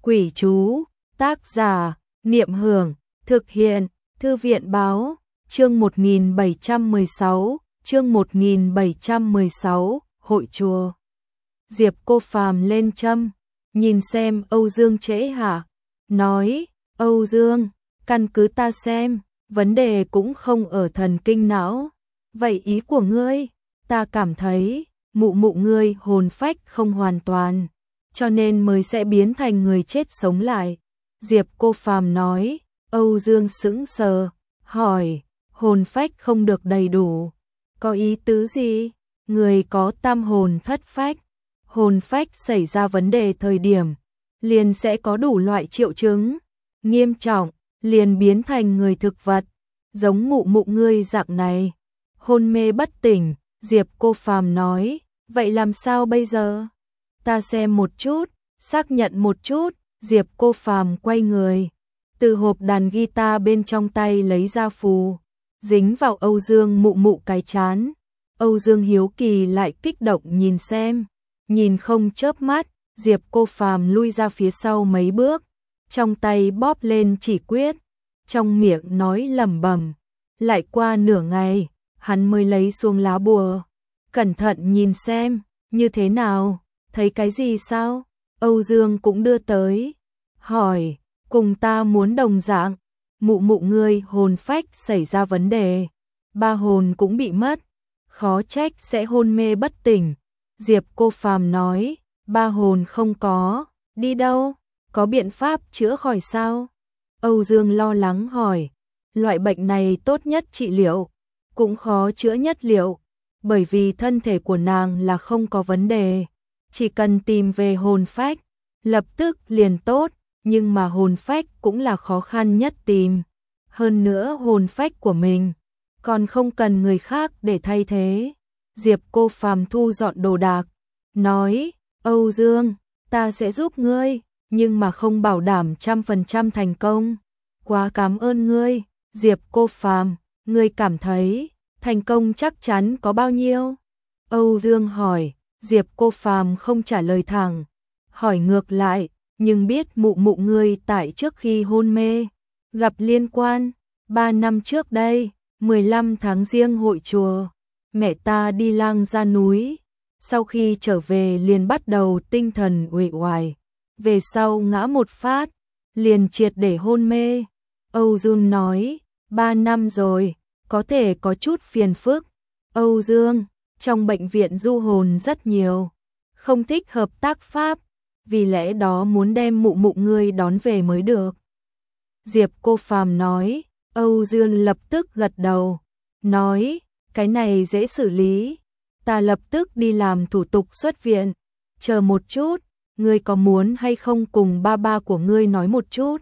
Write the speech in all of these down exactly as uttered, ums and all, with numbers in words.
Quỷ chú, tác giả, Niệm Hưởng, thực hiện, Thư viện báo, chương một nghìn bảy trăm mười sáu, chương một nghìn bảy trăm mười sáu, hội chùa. Diệp Cô Phàm lên châm, nhìn xem Âu Dương Trễ hả? Nói, Âu Dương, căn cứ ta xem, vấn đề cũng không ở thần kinh não. Vậy ý của ngươi, ta cảm thấy, mụ mụ ngươi hồn phách không hoàn toàn, cho nên mới sẽ biến thành người chết sống lại. Diệp Cô Phàm nói, Âu Dương sững sờ, hỏi, hồn phách không được đầy đủ, có ý tứ gì? Người có tam hồn thất phách, hồn phách xảy ra vấn đề thời điểm, liền sẽ có đủ loại triệu chứng, nghiêm trọng, liền biến thành người thực vật, giống mụ mụ ngươi dạng này, hôn mê bất tỉnh. Diệp Cô Phàm nói, vậy làm sao bây giờ? Ta xem một chút, xác nhận một chút. Diệp Cô Phàm quay người, từ hộp đàn guitar bên trong tay lấy ra phù, dính vào Âu Dương mụ mụ cái chán. Âu Dương hiếu kỳ lại kích động nhìn xem, nhìn không chớp mắt. Diệp Cô Phàm lui ra phía sau mấy bước, trong tay bóp lên chỉ quyết, trong miệng nói lẩm bẩm. Lại qua nửa ngày, hắn mới lấy xuống lá bùa, cẩn thận nhìn xem, như thế nào, thấy cái gì sao? Âu Dương cũng đưa tới, hỏi, cùng ta muốn đồng dạng, mụ mụ ngươi hồn phách xảy ra vấn đề, ba hồn cũng bị mất, khó trách sẽ hôn mê bất tỉnh. Diệp Cô Phàm nói, ba hồn không có, đi đâu, có biện pháp chữa khỏi sao? Âu Dương lo lắng hỏi, loại bệnh này tốt nhất trị liệu, cũng khó chữa nhất liệu, bởi vì thân thể của nàng là không có vấn đề, chỉ cần tìm về hồn phách, lập tức liền tốt, nhưng mà hồn phách cũng là khó khăn nhất tìm. Hơn nữa hồn phách của mình, còn không cần người khác để thay thế. Diệp Cô Phàm thu dọn đồ đạc, nói, Âu Dương, ta sẽ giúp ngươi, nhưng mà không bảo đảm trăm phần trăm thành công. Quá cảm ơn ngươi, Diệp Cô Phàm, ngươi cảm thấy, thành công chắc chắn có bao nhiêu? Âu Dương hỏi. Diệp Cô Phàm không trả lời thẳng, hỏi ngược lại, nhưng biết mụ mụ ngươi tại trước khi hôn mê, gặp liên quan, ba năm trước đây, mười lăm tháng Giêng hội chùa, mẹ ta đi lang ra núi, sau khi trở về liền bắt đầu tinh thần uể oải, về sau ngã một phát, liền triệt để hôn mê. Âu Dương nói, ba năm rồi, có thể có chút phiền phức. Âu Dương, trong bệnh viện du hồn rất nhiều, không thích hợp tác pháp, vì lẽ đó muốn đem mụ mụ ngươi đón về mới được. Diệp Cô Phàm nói. Âu Dương lập tức gật đầu, nói, cái này dễ xử lý, ta lập tức đi làm thủ tục xuất viện, chờ một chút, ngươi có muốn hay không cùng ba ba của ngươi nói một chút?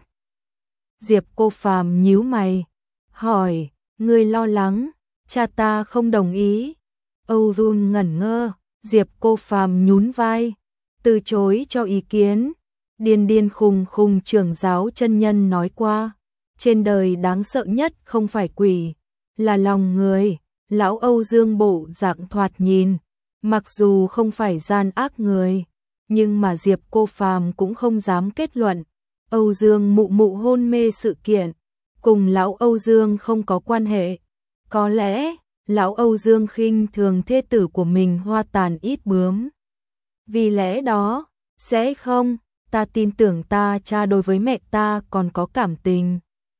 Diệp Cô Phàm nhíu mày, hỏi, ngươi lo lắng, cha ta không đồng ý. Âu Dương ngẩn ngơ, Diệp Cô Phàm nhún vai, từ chối cho ý kiến. Điên điên khùng khùng trưởng giáo chân nhân nói qua, trên đời đáng sợ nhất không phải quỷ, là lòng người. Lão Âu Dương bộ dạng thoạt nhìn, mặc dù không phải gian ác người, nhưng mà Diệp Cô Phàm cũng không dám kết luận. Âu Dương mụ mụ hôn mê sự kiện, cùng lão Âu Dương không có quan hệ. Có lẽ, lão Âu Dương khinh thường thê tử của mình hoa tàn ít bướm. Vì lẽ đó, sẽ không, ta tin tưởng ta cha đối với mẹ ta còn có cảm tình.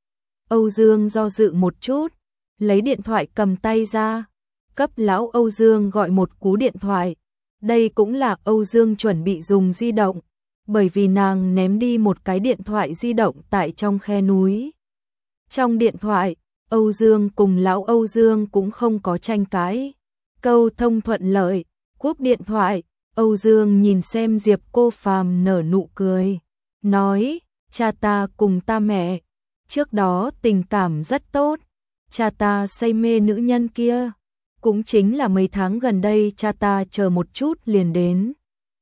Âu Dương do dự một chút, lấy điện thoại cầm tay ra, cấp lão Âu Dương gọi một cú điện thoại. Đây cũng là Âu Dương chuẩn bị dùng di động, bởi vì nàng ném đi một cái điện thoại di động tại trong khe núi. Trong điện thoại, Âu Dương cùng lão Âu Dương cũng không có tranh cãi, câu thông thuận lợi. Cúp điện thoại, Âu Dương nhìn xem Diệp Cô Phàm nở nụ cười, nói, cha ta cùng ta mẹ, trước đó tình cảm rất tốt, cha ta say mê nữ nhân kia, cũng chính là mấy tháng gần đây cha ta chờ một chút liền đến,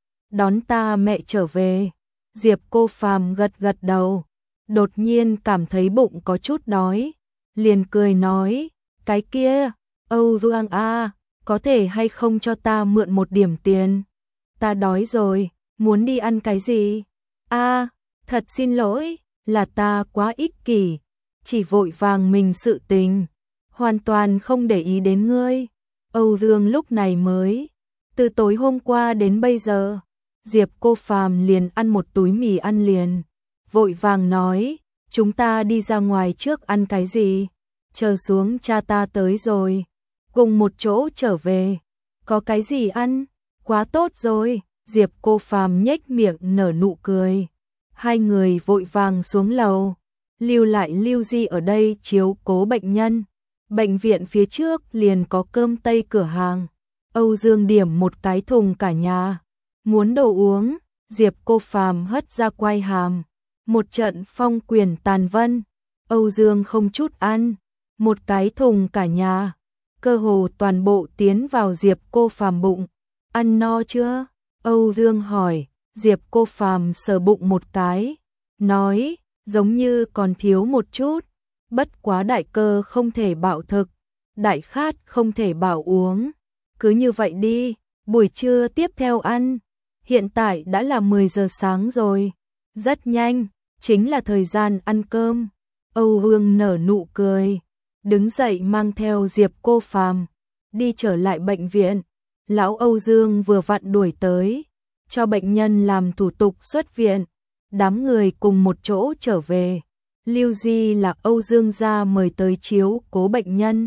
đón ta mẹ trở về. Diệp Cô Phàm gật gật đầu, đột nhiên cảm thấy bụng có chút đói, liền cười nói, cái kia, Âu Dương a, có thể hay không cho ta mượn một điểm tiền? Ta đói rồi, muốn đi ăn cái gì? A, Thật xin lỗi, là ta quá ích kỷ, chỉ vội vàng mình sự tình, hoàn toàn không để ý đến ngươi. Âu Dương lúc này mới, từ tối hôm qua đến bây giờ, Diệp Cô Phàm liền ăn một túi mì ăn liền, vội vàng nói, chúng ta đi ra ngoài trước ăn cái gì, chờ xuống cha ta tới rồi, cùng một chỗ trở về, có cái gì ăn, quá tốt rồi. Diệp Cô Phàm nhếch miệng nở nụ cười, hai người vội vàng xuống lầu, lưu lại Lưu Di ở đây chiếu cố bệnh nhân. Bệnh viện phía trước liền có cơm tây cửa hàng, Âu Dương điểm một cái thùng cả nhà, muốn đồ uống, Diệp Cô Phàm hất ra quai hàm, một trận phong quyền tàn vân, Âu Dương không chút ăn, một cái thùng cả nhà, cơ hồ toàn bộ tiến vào Diệp Cô Phàm bụng. Ăn no chưa? Âu Dương hỏi. Diệp Cô Phàm sờ bụng một cái, nói, giống như còn thiếu một chút, bất quá đại cơ không thể bảo thực, đại khát không thể bảo uống, cứ như vậy đi, buổi trưa tiếp theo ăn, hiện tại đã là mười giờ sáng rồi, rất nhanh, chính là thời gian ăn cơm. Âu Dương nở nụ cười, đứng dậy mang theo Diệp Cô Phàm đi trở lại bệnh viện. Lão Âu Dương vừa vặn đuổi tới, cho bệnh nhân làm thủ tục xuất viện, đám người cùng một chỗ trở về. Lưu Di là Âu Dương gia mời tới chiếu cố bệnh nhân,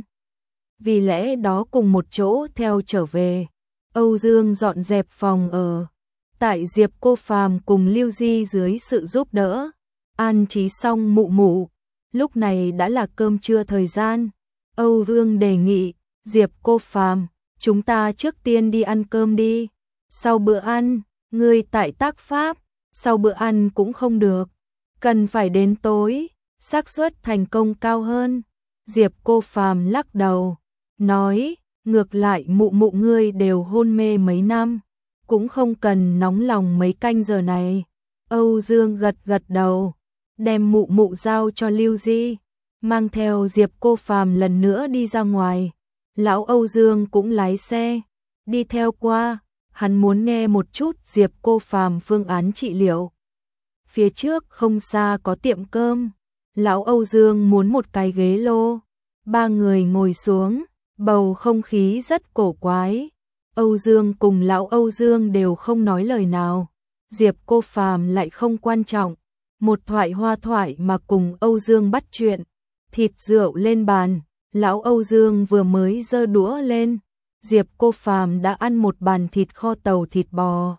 vì lẽ đó cùng một chỗ theo trở về. Âu Dương dọn dẹp phòng ở, tại Diệp Cô Phàm cùng Lưu Di dưới sự giúp đỡ, an trí xong mụ mụ. Lúc này đã là cơm trưa thời gian, Âu Dương đề nghị, Diệp Cô Phàm, chúng ta trước tiên đi ăn cơm đi, sau bữa ăn, ngươi tại tác pháp, sau bữa ăn cũng không được, cần phải đến tối, xác suất thành công cao hơn. Diệp Cô Phàm lắc đầu, nói, ngược lại mụ mụ ngươi đều hôn mê mấy năm, cũng không cần nóng lòng mấy canh giờ này. Âu Dương gật gật đầu, đem mụ mụ giao cho Lưu Di, mang theo Diệp Cô Phàm lần nữa đi ra ngoài. Lão Âu Dương cũng lái xe, đi theo qua, hắn muốn nghe một chút Diệp Cô Phàm phương án trị liệu. Phía trước không xa có tiệm cơm, Lão Âu Dương muốn một cái ghế lô, ba người ngồi xuống, bầu không khí rất cổ quái. Âu Dương cùng Lão Âu Dương đều không nói lời nào, Diệp Cô Phàm lại không quan trọng, một thoại hoa thoại mà cùng Âu Dương bắt chuyện. Thịt rượu lên bàn, Lão Âu Dương vừa mới giơ đũa lên, Diệp Cô Phàm đã ăn một bàn thịt kho tàu thịt bò.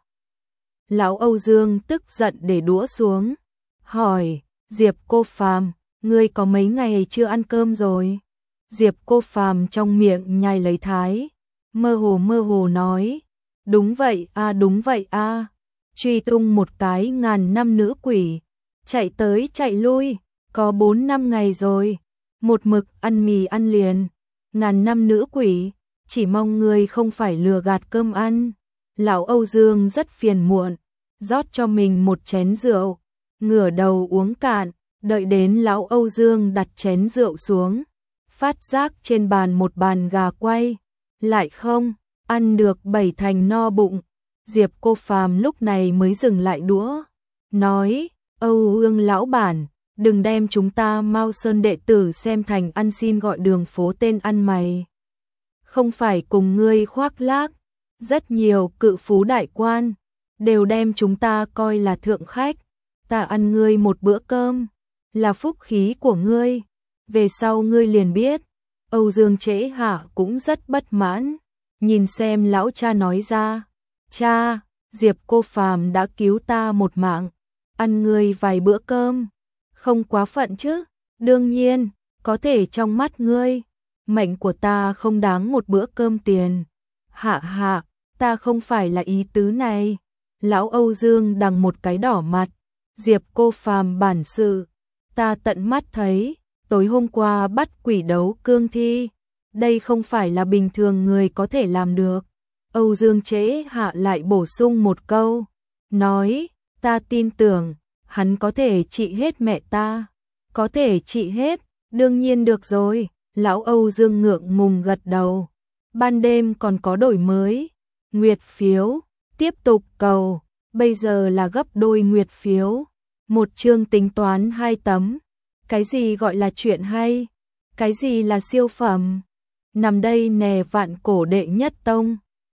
Lão Âu Dương tức giận để đũa xuống, hỏi, Diệp Cô Phàm, ngươi có mấy ngày chưa ăn cơm rồi? Diệp Cô Phàm trong miệng nhai lấy thái, mơ hồ mơ hồ nói, đúng vậy a, à, đúng vậy a. À. Truy tung một cái ngàn năm nữ quỷ, chạy tới chạy lui, có bốn năm ngày rồi, một mực ăn mì ăn liền, ngàn năm nữ quỷ, chỉ mong ngươi không phải lừa gạt cơm ăn. Lão Âu Dương rất phiền muộn, rót cho mình một chén rượu, ngửa đầu uống cạn, đợi đến Lão Âu Dương đặt chén rượu xuống, phát giác trên bàn một bàn gà quay, lại không ăn được bảy thành no bụng. Diệp Cô Phàm lúc này mới dừng lại đũa, nói, Âu Dương lão bản, đừng đem chúng ta Mao Sơn đệ tử xem thành ăn xin gọi đường phố tên ăn mày. Không phải cùng ngươi khoác lác, rất nhiều cự phú đại quan đều đem chúng ta coi là thượng khách, ta ăn ngươi một bữa cơm là phúc khí của ngươi, về sau ngươi liền biết. Âu Dương Trễ Hạ cũng rất bất mãn, nhìn xem lão cha nói ra, cha, Diệp Cô Phàm đã cứu ta một mạng, ăn ngươi vài bữa cơm, không quá phận chứ? Đương nhiên, có thể trong mắt ngươi, mệnh của ta không đáng một bữa cơm tiền. Hạ hạ, ta không phải là ý tứ này. Lão Âu Dương đằng một cái đỏ mặt, Diệp Cô Phàm bản sự, ta tận mắt thấy, tối hôm qua bắt quỷ đấu cương thi, đây không phải là bình thường người có thể làm được. Âu Dương Trễ Hạ lại bổ sung một câu, nói, ta tin tưởng, hắn có thể trị hết mẹ ta. Có thể trị hết, đương nhiên được rồi. Lão Âu Dương ngượng ngùng gật đầu. Ban đêm còn có đổi mới, nguyệt phiếu, tiếp tục cầu, bây giờ là gấp đôi nguyệt phiếu. Một chương tính toán hai tấm. Cái gì gọi là chuyện hay? Cái gì là siêu phẩm? Nằm đây nè vạn cổ đệ nhất tông.